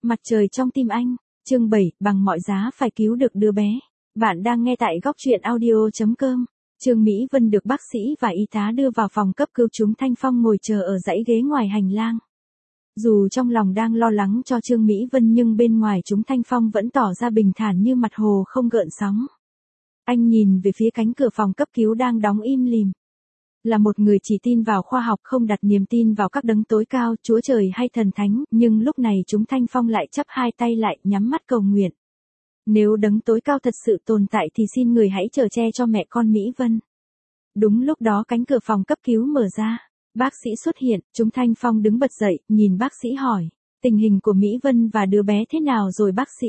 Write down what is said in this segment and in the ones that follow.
Mặt trời trong tim anh, chương 7, bằng mọi giá phải cứu được đứa bé. Bạn đang nghe tại góc truyện audio.com. Trương Mỹ Vân được bác sĩ và y tá đưa vào phòng cấp cứu, chúng Thanh Phong ngồi chờ ở dãy ghế ngoài hành lang. Dù trong lòng đang lo lắng cho Trương Mỹ Vân nhưng bên ngoài chúng Thanh Phong vẫn tỏ ra bình thản như mặt hồ không gợn sóng. Anh nhìn về phía cánh cửa phòng cấp cứu đang đóng im lìm. Là một người chỉ tin vào khoa học, không đặt niềm tin vào các đấng tối cao, Chúa Trời hay thần thánh, nhưng lúc này chúng Thanh Phong lại chắp hai tay lại, nhắm mắt cầu nguyện. Nếu đấng tối cao thật sự tồn tại thì xin người hãy chở che cho mẹ con Mỹ Vân. Đúng lúc đó cánh cửa phòng cấp cứu mở ra. Bác sĩ xuất hiện, chúng Thanh Phong đứng bật dậy, nhìn bác sĩ hỏi, tình hình của Mỹ Vân và đứa bé thế nào rồi bác sĩ?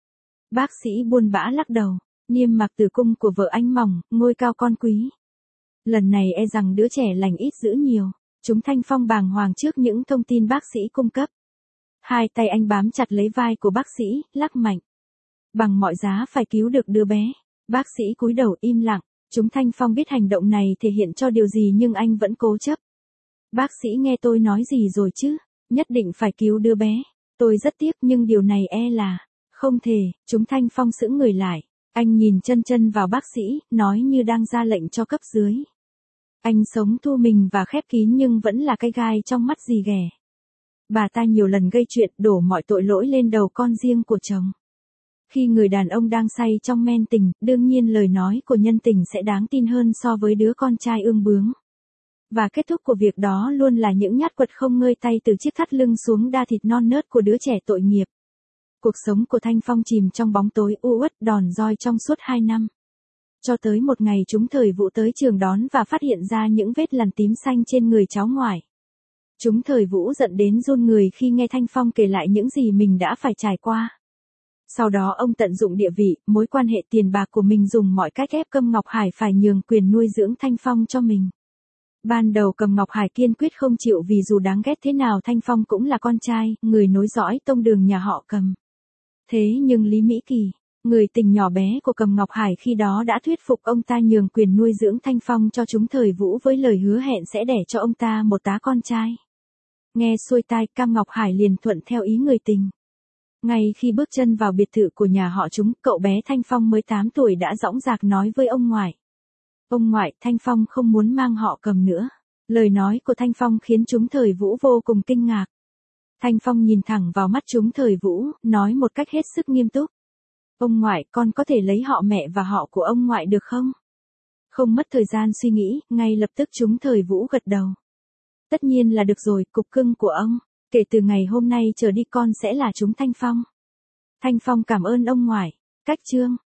Bác sĩ buồn bã lắc đầu, niêm mạc tử cung của vợ anh mỏng, ngôi cao con quý. Lần này e rằng đứa trẻ lành ít dữ nhiều. Chúng Thanh Phong bàng hoàng trước những thông tin bác sĩ cung cấp. Hai tay anh bám chặt lấy vai của bác sĩ, lắc mạnh. Bằng mọi giá phải cứu được đứa bé. Bác sĩ cúi đầu im lặng. Chúng Thanh Phong biết hành động này thể hiện cho điều gì nhưng anh vẫn cố chấp. Bác sĩ nghe tôi nói gì rồi chứ? Nhất định phải cứu đứa bé. Tôi rất tiếc nhưng điều này e là không thể. Chúng Thanh Phong sững người lại. Anh nhìn chân chân vào bác sĩ, nói như đang ra lệnh cho cấp dưới. Anh sống thu mình và khép kín nhưng vẫn là cái gai trong mắt dì ghẻ. Bà ta nhiều lần gây chuyện, đổ mọi tội lỗi lên đầu con riêng của chồng. Khi người đàn ông đang say trong men tình, đương nhiên lời nói của nhân tình sẽ đáng tin hơn so với đứa con trai ương bướng. Và kết thúc của việc đó luôn là những nhát quật không ngơi tay từ chiếc thắt lưng xuống đa thịt non nớt của đứa trẻ tội nghiệp. Cuộc sống của Thanh Phong chìm trong bóng tối u uất đòn roi trong suốt 2 năm. Cho tới một ngày chúng Thời Vũ tới trường đón và phát hiện ra những vết lằn tím xanh trên người cháu ngoại. Chúng Thời Vũ giận đến run người khi nghe Thanh Phong kể lại những gì mình đã phải trải qua. Sau đó ông tận dụng địa vị, mối quan hệ tiền bạc của mình dùng mọi cách ép Cầm Ngọc Hải phải nhường quyền nuôi dưỡng Thanh Phong cho mình. Ban đầu Cầm Ngọc Hải kiên quyết không chịu vì dù đáng ghét thế nào Thanh Phong cũng là con trai, người nối dõi tông đường nhà họ Cầm. Thế nhưng Lý Mỹ Kỳ, người tình nhỏ bé của Cầm Ngọc Hải khi đó đã thuyết phục ông ta nhường quyền nuôi dưỡng Thanh Phong cho chúng Thời Vũ với lời hứa hẹn sẽ đẻ cho ông ta một tá con trai. Nghe xuôi tai, Cam Ngọc Hải liền thuận theo ý người tình. Ngay khi bước chân vào biệt thự của nhà họ chúng, cậu bé Thanh Phong mới 8 tuổi đã dõng dạc nói với ông ngoại. Ông ngoại, Thanh Phong không muốn mang họ Cầm nữa. Lời nói của Thanh Phong khiến chúng Thời Vũ vô cùng kinh ngạc. Thanh Phong nhìn thẳng vào mắt chúng Thời Vũ, nói một cách hết sức nghiêm túc. Ông ngoại, con có thể lấy họ mẹ và họ của ông ngoại được không? Không mất thời gian suy nghĩ, ngay lập tức chúng Thời Vũ gật đầu. Tất nhiên là được rồi, cục cưng của ông. Kể từ ngày hôm nay trở đi con sẽ là chúng Thanh Phong. Thanh Phong cảm ơn ông ngoại. Cách chương